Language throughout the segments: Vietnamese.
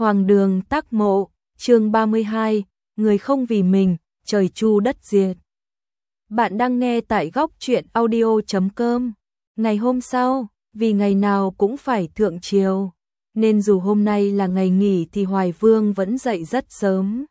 Hoàng đường Tắc Mộ, chương 32, người không vì mình, trời chu đất diệt. Bạn đang nghe tại góc truyện audio.com. Ngày hôm sau, vì ngày nào cũng phải thượng triều, nên dù hôm nay là ngày nghỉ thì Hoài Vương vẫn dậy rất sớm.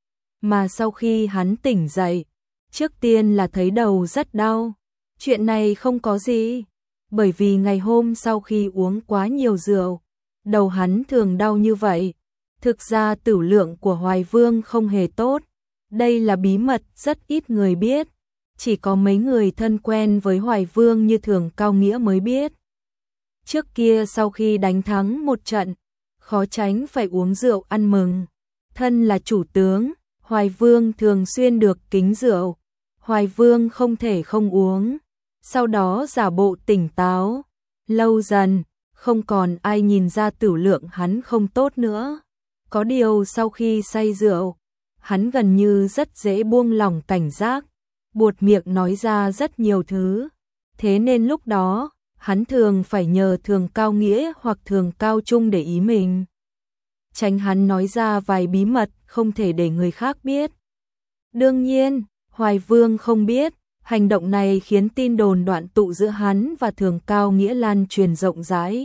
Mà sau khi hắn tỉnh dậy, trước tiên là thấy đầu rất đau. Chuyện này không có gì, bởi vì ngày hôm sau khi uống quá nhiều rượu, đầu hắn thường đau như vậy. Thực ra tửu lượng của Hoài Vương không hề tốt, đây là bí mật rất ít người biết, chỉ có mấy người thân quen với Hoài Vương như Thường Cao Nghĩa mới biết. Trước kia sau khi đánh thắng một trận, khó tránh phải uống rượu ăn mừng. Thân là chủ tướng, Hoài Vương thường xuyên được kính rượu, Hoài Vương không thể không uống, sau đó giả bộ tỉnh táo, lâu dần, không còn ai nhìn ra tửu lượng hắn không tốt nữa. Có điều sau khi say rượu, hắn gần như rất dễ buông lỏng cảnh giác, buột miệng nói ra rất nhiều thứ. Thế nên lúc đó, hắn thường phải nhờ Thường Cao Nghĩa hoặc Thường Cao Trung để ý mình. Tránh hắn nói ra vài bí mật không thể để người khác biết. Đương nhiên, Hoài Vương không biết, hành động này khiến tin đồn đoạn tụ giữa hắn và Thường Cao Nghĩa lan truyền rộng rãi.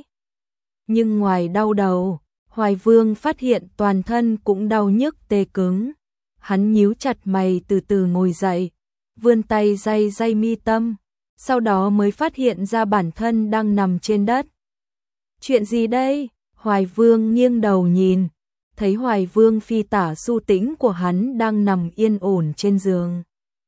Nhưng ngoài đau đầu, Hoài Vương phát hiện toàn thân cũng đau nhức tê cứng. Hắn nhíu chặt mày từ từ ngồi dậy, vươn tay day day mi tâm, sau đó mới phát hiện ra bản thân đang nằm trên đất. Chuyện gì đây? Hoài Vương nghiêng đầu nhìn, thấy Hoài Vương phi tả Su Tĩnh của hắn đang nằm yên ổn trên giường.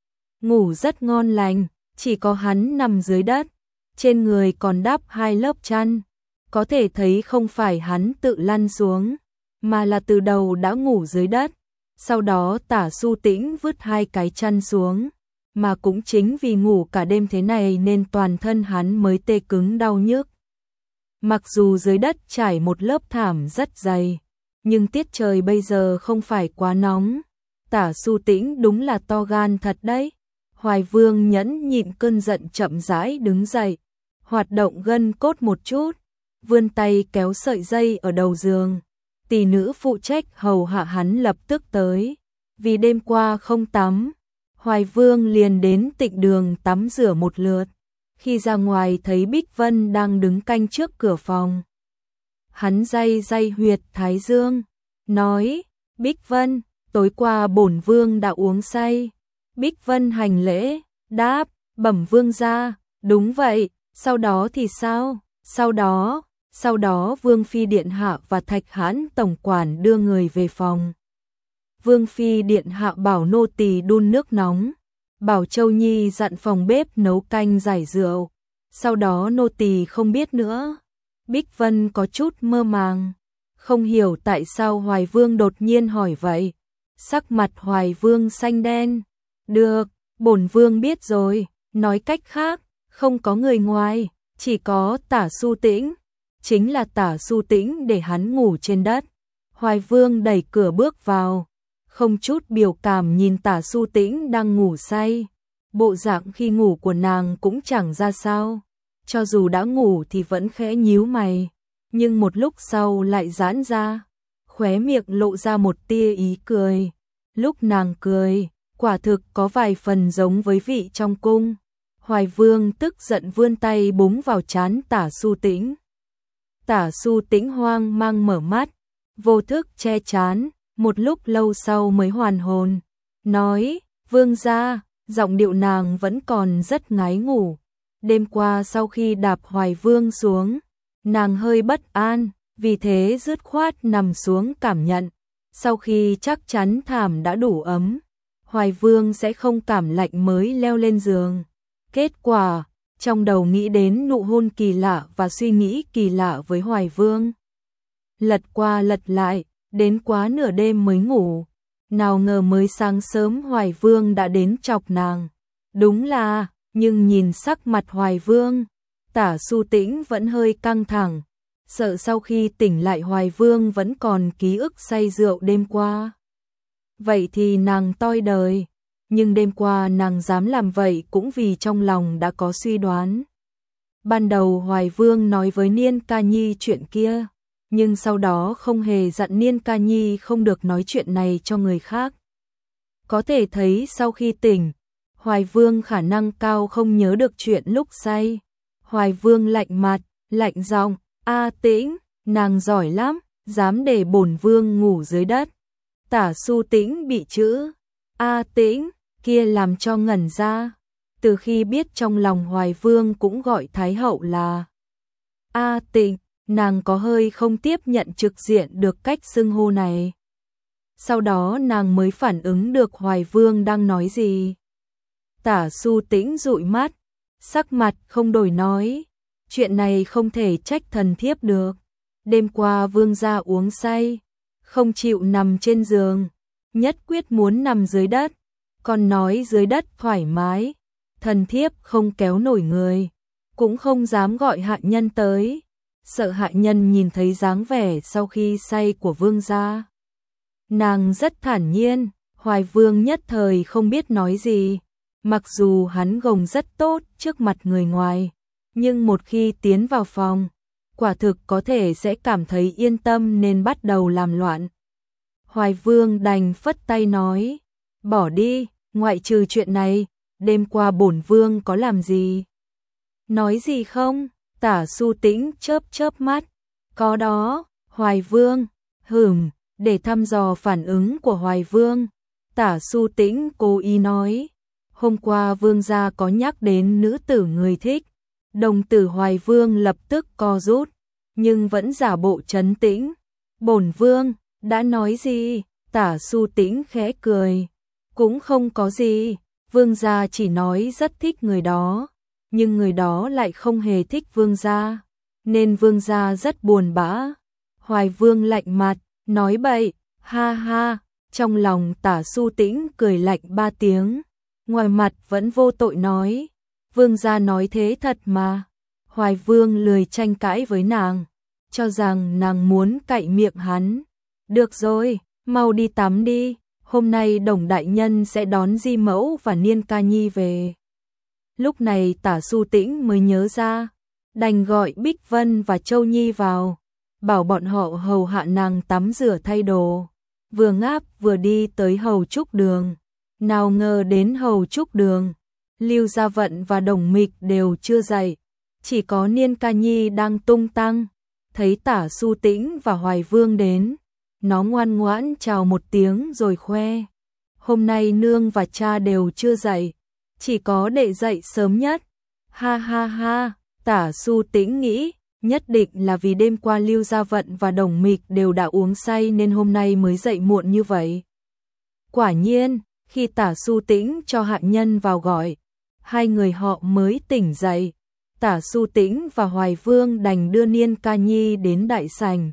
Ngủ rất ngon lành, chỉ có hắn nằm dưới đất, trên người còn đắp 2 lớp chăn. Có thể thấy không phải hắn tự lăn xuống, mà là từ đầu đã ngủ dưới đất. Sau đó tả Su Tĩnh vứt 2 cái chăn xuống, mà cũng chính vì ngủ cả đêm thế này nên toàn thân hắn mới tê cứng đau nhức. Mặc dù dưới đất trải một lớp thảm rất dày, nhưng tiết trời bây giờ không phải quá nóng. Tả Su Tĩnh đúng là to gan thật đấy. Hoài Vương nhẫn nhịn cơn giận chậm rãi đứng dậy, hoạt động gân cốt một chút, vươn tay kéo sợi dây ở đầu giường. Tỷ nữ phụ trách hầu hạ hắn lập tức tới. Vì đêm qua không tắm, Hoài Vương liền đến Tịnh Đường tắm rửa một lượt. Khi ra ngoài thấy Bích Vân đang đứng canh trước cửa phòng. Hắn day day huyệt thái dương, nói: Bích Vân, tối qua bổn vương đã uống say. Bích Vân hành lễ, đáp: bẩm vương gia. Đúng vậy, sau đó thì sao? Sau đó Vương Phi Điện Hạ và Thạch Hãn Tổng quản đưa người về phòng. Vương Phi Điện Hạ bảo nô tỳ đun nước nóng, bảo Châu Nhi dặn phòng bếp nấu canh giải rượu. Sau đó nô tỳ không biết nữa. Bích Vân có chút mơ màng, không hiểu tại sao Hoài Vương đột nhiên hỏi vậy. Sắc mặt Hoài Vương xanh đen. Được, bổn vương biết rồi, nói cách khác, không có người ngoài, chỉ có tả Su Tĩnh. Chính là tả Su Tĩnh để hắn ngủ trên đất. Hoài Vương đẩy cửa bước vào, không chút biểu cảm nhìn tả Su Tĩnh đang ngủ say. Bộ dạng khi ngủ của nàng cũng chẳng ra sao, cho dù đã ngủ thì vẫn khẽ nhíu mày, nhưng một lúc sau lại giãn ra, khóe miệng lộ ra một tia ý cười. Lúc nàng cười, quả thực có vài phần giống với vị trong cung. Hoài Vương tức giận vươn tay búng vào trán tả Su Tĩnh. Tả Su Tĩnh hoang mang mở mắt, vô thức che trán, một lúc lâu sau mới hoàn hồn, nói: vương gia. Giọng điệu nàng vẫn còn rất ngái ngủ. Đêm qua sau khi đạp Hoài Vương xuống, nàng hơi bất an, vì thế dứt khoát nằm xuống cảm nhận. Sau khi chắc chắn thảm đã đủ ấm, Hoài Vương sẽ không cảm lạnh mới leo lên giường. Kết quả, trong đầu nghĩ đến nụ hôn kỳ lạ và suy nghĩ kỳ lạ với Hoài Vương. Lật qua lật lại, đến quá nửa đêm mới ngủ. Nào ngờ mới sáng sớm Hoài Vương đã đến chọc nàng. Đúng là, nhưng nhìn sắc mặt Hoài Vương, tả Su Tĩnh vẫn hơi căng thẳng, sợ sau khi tỉnh lại Hoài Vương vẫn còn ký ức say rượu đêm qua. Vậy thì nàng toi đời. Nhưng đêm qua nàng dám làm vậy cũng vì trong lòng đã có suy đoán. Ban đầu Hoài Vương nói với Niên Ca Nhi chuyện kia, nhưng sau đó không hề dặn Niên Ca Nhi không được nói chuyện này cho người khác. Có thể thấy sau khi tỉnh, Hoài Vương khả năng cao không nhớ được chuyện lúc say. Hoài Vương lạnh mặt, lạnh giọng, "A Tĩnh, nàng giỏi lắm, dám để bổn vương ngủ dưới đất." Tả Su Tĩnh bị chữ "A Tĩnh" kia làm cho ngẩn ra. Từ khi biết trong lòng Hoài Vương cũng gọi Thái hậu là A Tĩnh, nàng có hơi không tiếp nhận trực diện được cách xưng hô này. Sau đó nàng mới phản ứng được Hoài Vương đang nói gì. Tả Su Tĩnh dụi mắt, sắc mặt không đổi nói, chuyện này không thể trách thần thiếp được. Đêm qua vương gia uống say, không chịu nằm trên giường, nhất quyết muốn nằm dưới đất, còn nói dưới đất thoải mái, thần thiếp không kéo nổi người, cũng không dám gọi hạ nhân tới, sợ hạ nhân nhìn thấy dáng vẻ sau khi say của vương gia. Nàng rất thản nhiên, Hoài Vương nhất thời không biết nói gì, mặc dù hắn gồng rất tốt trước mặt người ngoài, nhưng một khi tiến vào phòng, quả thực có thể sẽ cảm thấy yên tâm nên bắt đầu làm loạn. Hoài Vương đành phất tay nói, bỏ đi, ngoại trừ chuyện này, đêm qua bổn vương có làm gì? Nói gì không? Tả Su Tĩnh chớp chớp mắt, có đó. Hoài Vương, để thăm dò phản ứng của Hoài Vương, Tả Su Tĩnh cố ý nói, hôm qua vương gia có nhắc đến nữ tử người thích. Đồng tử Hoài Vương lập tức co rút, nhưng vẫn giả bộ trấn tĩnh. Bổn vương đã nói gì? Tả Su Tĩnh khẽ cười, cũng không có gì, vương gia chỉ nói rất thích người đó, nhưng người đó lại không hề thích vương gia, nên vương gia rất buồn bã. Hoài Vương lạnh mặt, nói bậy, ha ha. Trong lòng Tả Su Tĩnh cười lạnh 3 tiếng, ngoài mặt vẫn vô tội nói, vương gia nói thế thật mà. Hoài Vương lười tranh cãi với nàng, cho rằng nàng muốn cạy miệng hắn. Được rồi, mau đi tắm đi, hôm nay Đồng đại nhân sẽ đón Di mẫu và Niên Ca Nhi về. Lúc này Tả Su Tĩnh mới nhớ ra, đành gọi Bích Vân và Châu Nhi vào, bảo bọn họ hầu hạ nàng tắm rửa thay đồ. Vừa ngáp vừa đi tới hầu trúc đường, nào ngờ đến hầu trúc đường, Lưu Gia Vận và Đồng Mịch đều chưa dậy, chỉ có Niên Ca Nhi đang tung tăng. Thấy Tả Su Tĩnh và Hoài Vương đến, nó ngoan ngoãn chào một tiếng rồi khoe, hôm nay nương và cha đều chưa dậy, chỉ có đệ dậy sớm nhất. Ha ha ha, Tả Su Tĩnh nghĩ, nhất định là vì đêm qua Lưu Gia Vận và Đồng Mịch đều đã uống say nên hôm nay mới dậy muộn như vậy. Quả nhiên, khi Tả Su Tĩnh cho hạ nhân vào gọi, hai người họ mới tỉnh dậy. Tả Su Tĩnh và Hoài Vương đành đưa Niên Ca Nhi đến đại sảnh,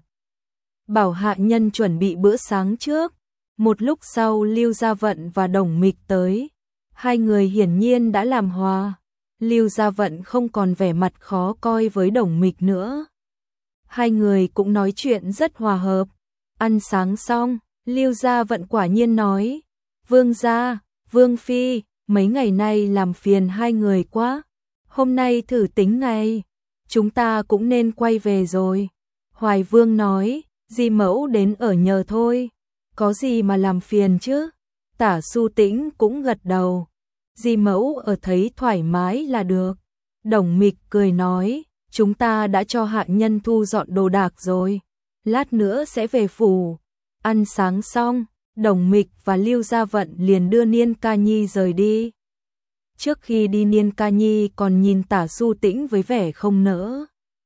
bảo hạ nhân chuẩn bị bữa sáng trước. Một lúc sau Lưu Gia Vận và Đồng Mịch tới, hai người hiển nhiên đã làm hòa. Lưu Gia Vận không còn vẻ mặt khó coi với Đồng Mịch nữa. Hai người cũng nói chuyện rất hòa hợp. Ăn sáng xong, Lưu Gia Vận quả nhiên nói, vương gia, vương phi, mấy ngày nay làm phiền hai người quá. Hôm nay thử tính ngày, chúng ta cũng nên quay về rồi. Hoài Vương nói, Di mẫu đến ở nhờ thôi, có gì mà làm phiền chứ. Tả Su Tĩnh cũng gật đầu, Di mẫu ở thấy thoải mái là được. Đồng Mịch cười nói, chúng ta đã cho hạ nhân thu dọn đồ đạc rồi, lát nữa sẽ về phủ. Ăn sáng xong, Đồng Mịch và Lưu Gia Vận liền đưa Niên Ca Nhi rời đi. Trước khi đi Niên Ca Nhi còn nhìn Tả Su Tĩnh với vẻ không nỡ.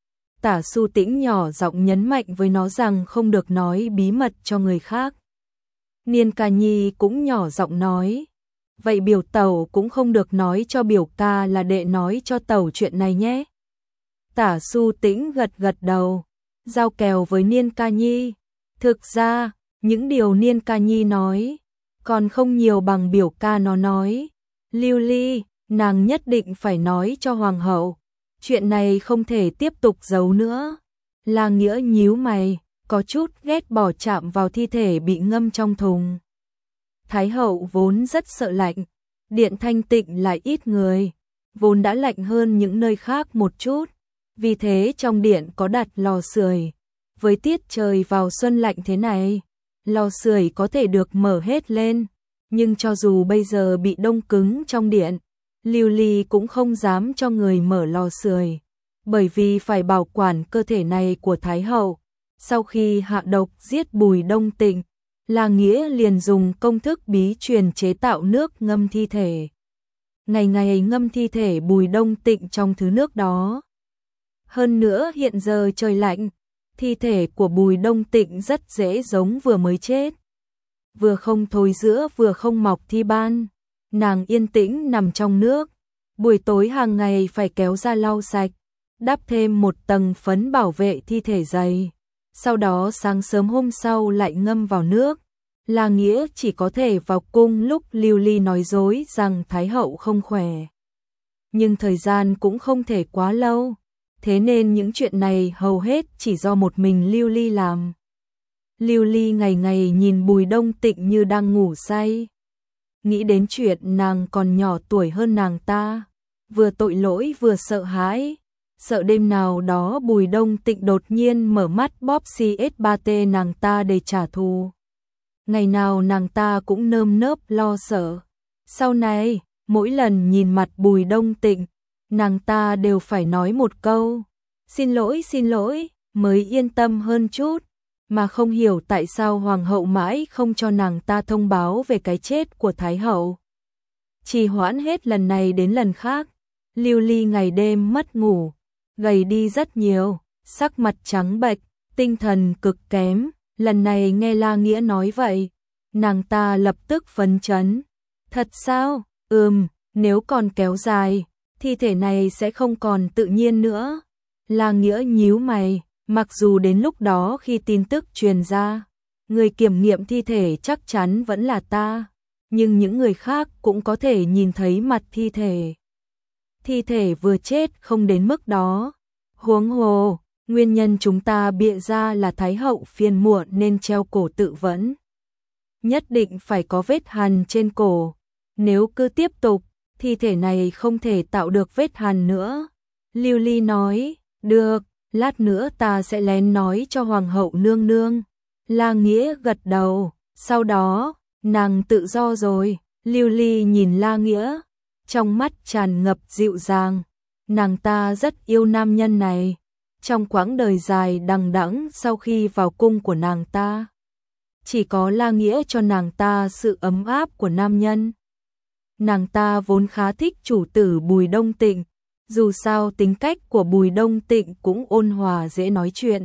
Tả Su Tĩnh nhỏ giọng nhấn mạnh với nó rằng không được nói bí mật cho người khác. Niên Ca Nhi cũng nhỏ giọng nói, vậy biểu tẩu cũng không được nói cho biểu ca là đệ nói cho tẩu chuyện này nhé. Tả Su Tĩnh gật gật đầu, giao kèo với Niên Ca Nhi. Thực ra, những điều Niên Ca Nhi nói, còn không nhiều bằng biểu ca nó nói. Lưu Ly, nàng nhất định phải nói cho hoàng hậu, chuyện này không thể tiếp tục giấu nữa. La Nghĩa nhíu mày, có chút ghét bỏ chạm vào thi thể bị ngâm trong thùng. Thái hậu vốn rất sợ lạnh, điện Thanh Tịnh lại ít người, vốn đã lạnh hơn những nơi khác một chút, vì thế trong điện có đặt lò sưởi. với tiết trời vào xuân lạnh thế này, lò sưởi có thể được mở hết lên, nhưng cho dù bây giờ bị đông cứng trong điện, Lưu Ly cũng không dám cho người mở lò sưởi, bởi vì phải bảo quản cơ thể này của Thái hậu. Sau khi hạ độc giết Bùi Đông Tịnh, La Nghĩa liền dùng công thức bí truyền chế tạo nước ngâm thi thể. Ngày ngày ngâm thi thể Bùi Đông Tịnh trong thứ nước đó. Hơn nữa hiện giờ trời lạnh, thi thể của Bùi Đông Tịnh rất dễ giống vừa mới chết. Vừa không thối rữa vừa không mọc thi ban. Nàng yên tĩnh nằm trong nước, buổi tối hàng ngày phải kéo ra lau sạch, đắp thêm một tầng phấn bảo vệ thi thể dày. Sau đó sáng sớm hôm sau lại ngâm vào nước. La Nghĩa chỉ có thể vào cung lúc Lưu Ly nói dối rằng Thái hậu không khỏe. Nhưng thời gian cũng không thể quá lâu, thế nên những chuyện này hầu hết chỉ do một mình Lưu Ly làm. Lưu Ly ngày ngày nhìn Bùi Đông Tịnh như đang ngủ say. Nghĩ đến chuyện nàng còn nhỏ tuổi hơn nàng ta, vừa tội lỗi vừa sợ hãi. Sợ đêm nào đó Bùi Đông Tịnh đột nhiên mở mắt bóp CS3T nàng ta để trả thù. Ngày nào nàng ta cũng nơm nớp lo sợ. Sau này, mỗi lần nhìn mặt Bùi Đông Tịnh, nàng ta đều phải nói một câu xin lỗi, mới yên tâm hơn chút. Mà không hiểu tại sao hoàng hậu mãi không cho nàng ta thông báo về cái chết của Thái hậu. Trì hoãn hết lần này đến lần khác, Lưu Ly ngày đêm mất ngủ, gầy đi rất nhiều, sắc mặt trắng bệch, tinh thần cực kém. Lần này nghe La Nghĩa nói vậy, nàng ta lập tức phấn chấn. Thật sao? Nếu còn kéo dài, thi thể này sẽ không còn tự nhiên nữa. La Nghĩa nhíu mày, mặc dù đến lúc đó khi tin tức truyền ra, người kiểm nghiệm thi thể chắc chắn vẫn là ta, nhưng những người khác cũng có thể nhìn thấy mặt thi thể. Thi thể vừa chết không đến mức đó. Huống hồ, nguyên nhân chúng ta bịa ra là Thái hậu phiền muộn nên treo cổ tự vẫn. Nhất định phải có vết hằn trên cổ. Nếu cứ tiếp tục, thi thể này không thể tạo được vết hằn nữa. Lưu Ly nói, được, lát nữa ta sẽ lén nói cho hoàng hậu nương nương. La Nghĩa gật đầu, sau đó, nàng tự do rồi. Lưu Ly nhìn La Nghĩa, trong mắt tràn ngập dịu dàng. Nàng ta rất yêu nam nhân này. Trong quãng đời dài đằng đẵng sau khi vào cung của nàng ta, chỉ có La Nghĩa cho nàng ta sự ấm áp của nam nhân. Nàng ta vốn khá thích chủ tử Bùi Đông Tịnh, dù sao tính cách của Bùi Đông Tịnh cũng ôn hòa dễ nói chuyện.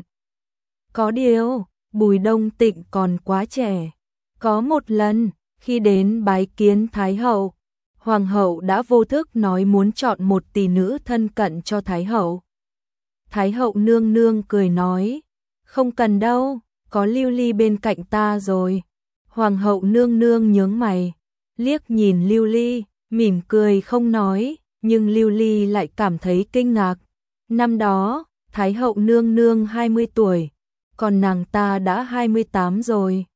Có điều, Bùi Đông Tịnh còn quá trẻ. Có một lần, khi đến bái kiến Thái hậu, hoàng hậu đã vô thức nói muốn chọn một tỷ nữ thân cận cho Thái hậu. Thái hậu nương nương cười nói, không cần đâu, có Lưu Ly bên cạnh ta rồi. Hoàng hậu nương nương nhướng mày, liếc nhìn Lưu Ly, mỉm cười không nói, nhưng Lưu Ly lại cảm thấy kinh ngạc. Năm đó, Thái hậu nương nương 20 tuổi, còn nàng ta đã 28 rồi.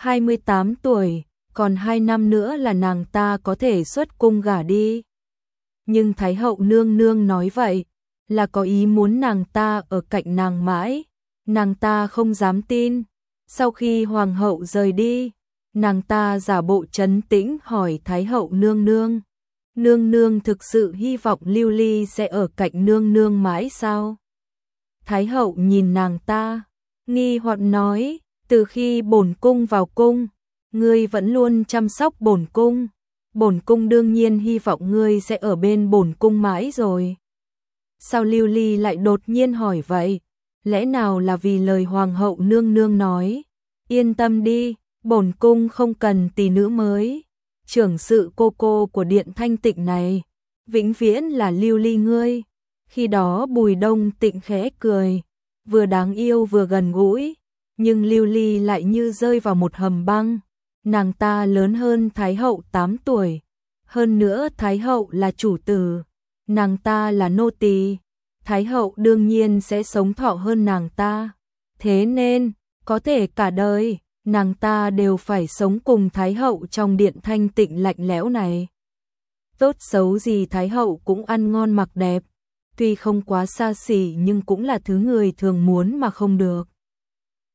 28 tuổi, còn 2 năm nữa là nàng ta có thể xuất cung gả đi. Nhưng Thái hậu nương nương nói vậy, là có ý muốn nàng ta ở cạnh nàng mãi. Nàng ta không dám tin. Sau khi hoàng hậu rời đi, nàng ta giả bộ trấn tĩnh hỏi Thái hậu nương nương. Nương nương thực sự hy vọng Lưu Ly sẽ ở cạnh nương nương mãi sao? Thái hậu nhìn nàng ta, nghi hoặc nói, từ khi bổn cung vào cung, ngươi vẫn luôn chăm sóc bổn cung. Bổn cung đương nhiên hy vọng ngươi sẽ ở bên bổn cung mãi rồi. Sao Lưu Ly lại đột nhiên hỏi vậy? Lẽ nào là vì lời hoàng hậu nương nương nói? Yên tâm đi, bổn cung không cần tỷ nữ mới. Trưởng sự cô của điện Thanh Tịnh này, vĩnh viễn là Lưu Ly ngươi. Khi đó Bùi Đông Tịnh khẽ cười, vừa đáng yêu vừa gần gũi, nhưng Lưu Ly lại như rơi vào một hầm băng. Nàng ta lớn hơn Thái hậu 8 tuổi, hơn nữa Thái hậu là chủ tử, nàng ta là nô tỳ. Thái hậu đương nhiên sẽ sống thọ hơn nàng ta. Thế nên, có thể cả đời, nàng ta đều phải sống cùng Thái hậu trong điện Thanh Tịnh lạnh lẽo này. Tốt xấu gì Thái hậu cũng ăn ngon mặc đẹp, tuy không quá xa xỉ nhưng cũng là thứ người thường muốn mà không được.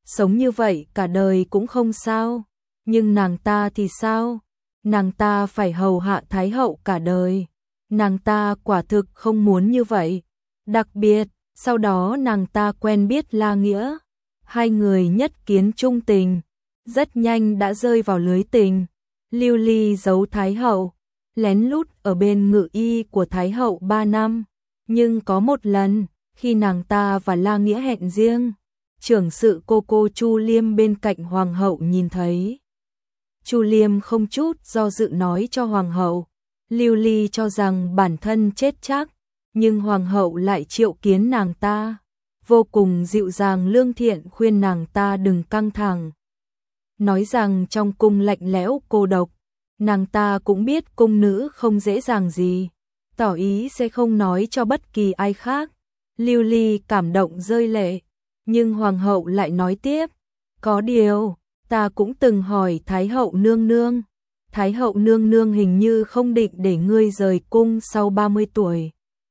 sống như vậy cả đời cũng không sao. Nhưng nàng ta thì sao? Nàng ta phải hầu hạ Thái hậu cả đời. Nàng ta quả thực không muốn như vậy. Đặc biệt, sau đó nàng ta quen biết La Nghĩa. Hai người nhất kiến trung tình, rất nhanh đã rơi vào lưới tình. Lưu Ly giấu Thái hậu, lén lút ở bên ngự y của Thái hậu 3 năm. Nhưng có một lần, khi nàng ta và La Nghĩa hẹn riêng, trưởng sự cô Chu Liêm bên cạnh hoàng hậu nhìn thấy. Chu Liêm không chút do dự nói cho hoàng hậu, Lưu Ly cho rằng bản thân chết chắc, nhưng hoàng hậu lại triệu kiến nàng ta, vô cùng dịu dàng lương thiện khuyên nàng ta đừng căng thẳng. Nói rằng trong cung lạnh lẽo cô độc, nàng ta cũng biết cung nữ không dễ dàng gì, tỏ ý sẽ không nói cho bất kỳ ai khác. Lưu Ly cảm động rơi lệ, nhưng hoàng hậu lại nói tiếp, có điều, ta cũng từng hỏi Thái hậu nương nương. Thái hậu nương nương hình như không định để ngươi rời cung sau 30 tuổi.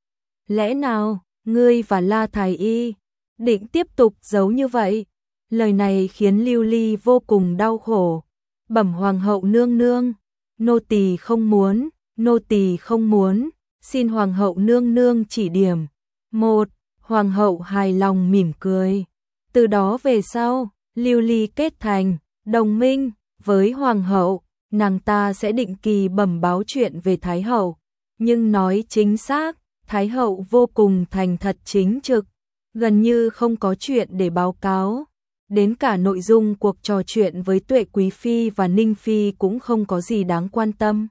Lẽ nào, ngươi và La Thái Y định tiếp tục giấu như vậy? Lời này khiến Lưu Ly vô cùng đau khổ. Bẩm hoàng hậu nương nương, nô tỳ không muốn, nô tỳ không muốn, xin hoàng hậu nương nương chỉ điểm. Một, hoàng hậu hài lòng mỉm cười. Từ đó về sau, Lưu Ly kết thành đồng minh với hoàng hậu, nàng ta sẽ định kỳ bẩm báo chuyện về Thái hậu. Nhưng nói chính xác, Thái hậu vô cùng thành thật chính trực, gần như không có chuyện để báo cáo. Đến cả nội dung cuộc trò chuyện với Tuệ Quý Phi và Ninh Phi cũng không có gì đáng quan tâm.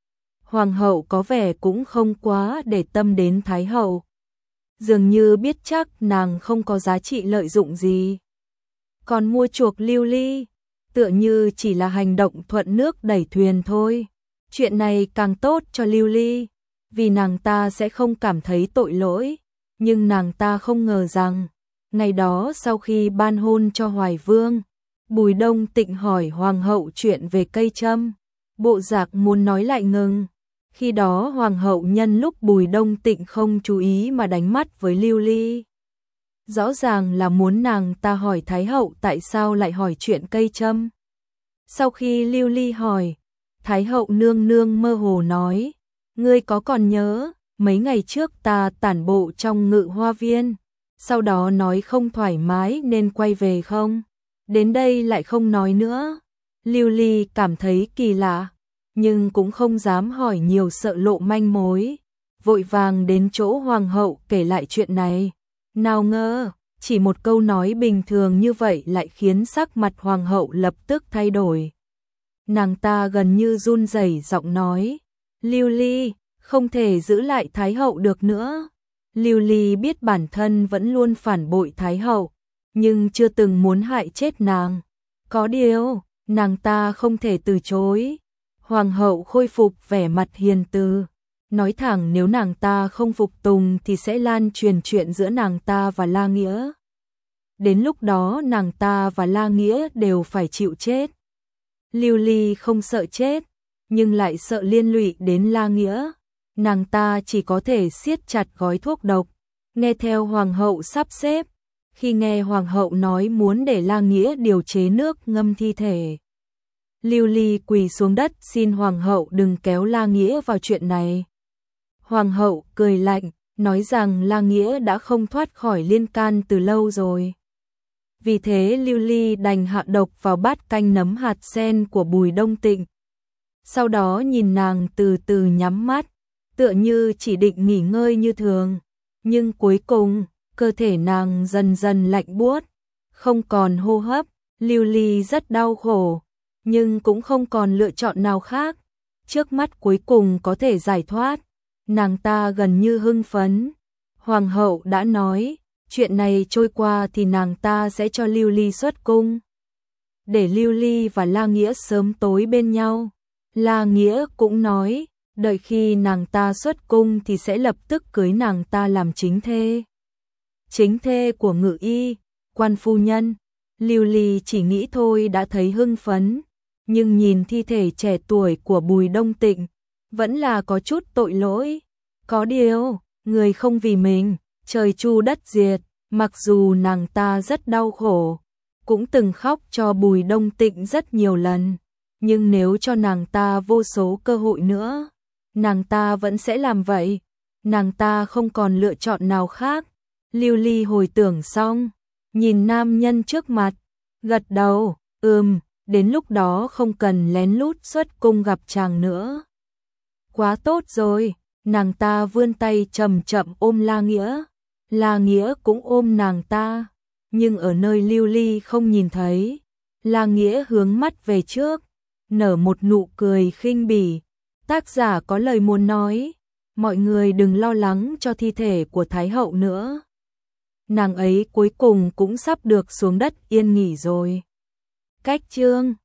Hoàng hậu có vẻ cũng không quá để tâm đến Thái hậu. Dường như biết chắc nàng không có giá trị lợi dụng gì. Còn mua chuộc Lưu Ly, tựa như chỉ là hành động thuận nước đẩy thuyền thôi. Chuyện này càng tốt cho Lưu Ly, vì nàng ta sẽ không cảm thấy tội lỗi. Nhưng nàng ta không ngờ rằng, ngày đó sau khi ban hôn cho Hoài Vương, Bùi Đông Tịnh hỏi hoàng hậu chuyện về cây trâm. Bộ giạc muốn nói lại ngừng. Khi đó hoàng hậu nhân lúc Bùi Đông Tịnh không chú ý mà đánh mắt với Lưu Ly. Rõ ràng là muốn nàng ta hỏi Thái hậu tại sao lại hỏi chuyện cây trâm. Sau khi Lưu Ly hỏi, Thái hậu nương nương mơ hồ nói, ngươi có còn nhớ, mấy ngày trước ta tản bộ trong Ngự Hoa Viên, sau đó nói không thoải mái nên quay về không? Đến đây lại không nói nữa. Lưu Ly cảm thấy kỳ lạ, nhưng cũng không dám hỏi nhiều sợ lộ manh mối, vội vàng đến chỗ hoàng hậu kể lại chuyện này. Nào ngờ, chỉ một câu nói bình thường như vậy lại khiến sắc mặt hoàng hậu lập tức thay đổi. Nàng ta gần như run rẩy giọng nói, Lưu Ly, không thể giữ lại Thái hậu được nữa. Lưu Ly biết bản thân vẫn luôn phản bội Thái hậu, nhưng chưa từng muốn hại chết nàng. Có điều, nàng ta không thể từ chối. Hoàng hậu khôi phục vẻ mặt hiền từ, nói thẳng nếu nàng ta không phục tùng thì sẽ lan truyền chuyện giữa nàng ta và La Nghĩa. Đến lúc đó nàng ta và La Nghĩa đều phải chịu chết. Lưu Ly không sợ chết, nhưng lại sợ liên lụy đến La Nghĩa. Nàng ta chỉ có thể siết chặt gói thuốc độc, nghe theo hoàng hậu sắp xếp. Khi nghe hoàng hậu nói muốn để La Nghĩa điều chế nước ngâm thi thể, Lưu Ly quỳ xuống đất xin hoàng hậu đừng kéo La Nghĩa vào chuyện này. Hoàng hậu cười lạnh, nói rằng La Nghĩa đã không thoát khỏi liên can từ lâu rồi. Vì thế Lưu Ly đành hạ độc vào bát canh nấm hạt sen của Bùi Đông Tịnh. Sau đó nhìn nàng từ từ nhắm mắt, tựa như chỉ định nghỉ ngơi như thường. Nhưng cuối cùng, cơ thể nàng dần dần lạnh buốt, không còn hô hấp. Lưu Ly rất đau khổ, nhưng cũng không còn lựa chọn nào khác. Trước mắt cuối cùng có thể giải thoát, nàng ta gần như hưng phấn. Hoàng hậu đã nói, chuyện này trôi qua thì nàng ta sẽ cho Lưu Ly xuất cung, để Lưu Ly và La Nghĩa sớm tối bên nhau. La Nghĩa cũng nói, đợi khi nàng ta xuất cung thì sẽ lập tức cưới nàng ta làm chính thê. Chính thê của ngự y, quan phu nhân. Lưu Ly chỉ nghĩ thôi đã thấy hưng phấn, nhưng nhìn thi thể trẻ tuổi của Bùi Đông Tịnh, vẫn là có chút tội lỗi. Có điều, người không vì mình, trời chu đất diệt, mặc dù nàng ta rất đau khổ, cũng từng khóc cho Bùi Đông Tịnh rất nhiều lần, nhưng nếu cho nàng ta vô số cơ hội nữa, nàng ta vẫn sẽ làm vậy, nàng ta không còn lựa chọn nào khác. Lưu Ly hồi tưởng xong, nhìn nam nhân trước mặt, gật đầu, đến lúc đó không cần lén lút xuất cung gặp chàng nữa. Quá tốt rồi, nàng ta vươn tay chậm chậm ôm La Nghĩa, La Nghĩa cũng ôm nàng ta, nhưng ở nơi Lưu Ly không nhìn thấy, La Nghĩa hướng mắt về trước, nở một nụ cười khinh bỉ. Tác giả có lời muốn nói, mọi người đừng lo lắng cho thi thể của Thái hậu nữa. Nàng ấy cuối cùng cũng sắp được xuống đất yên nghỉ rồi. Cách chương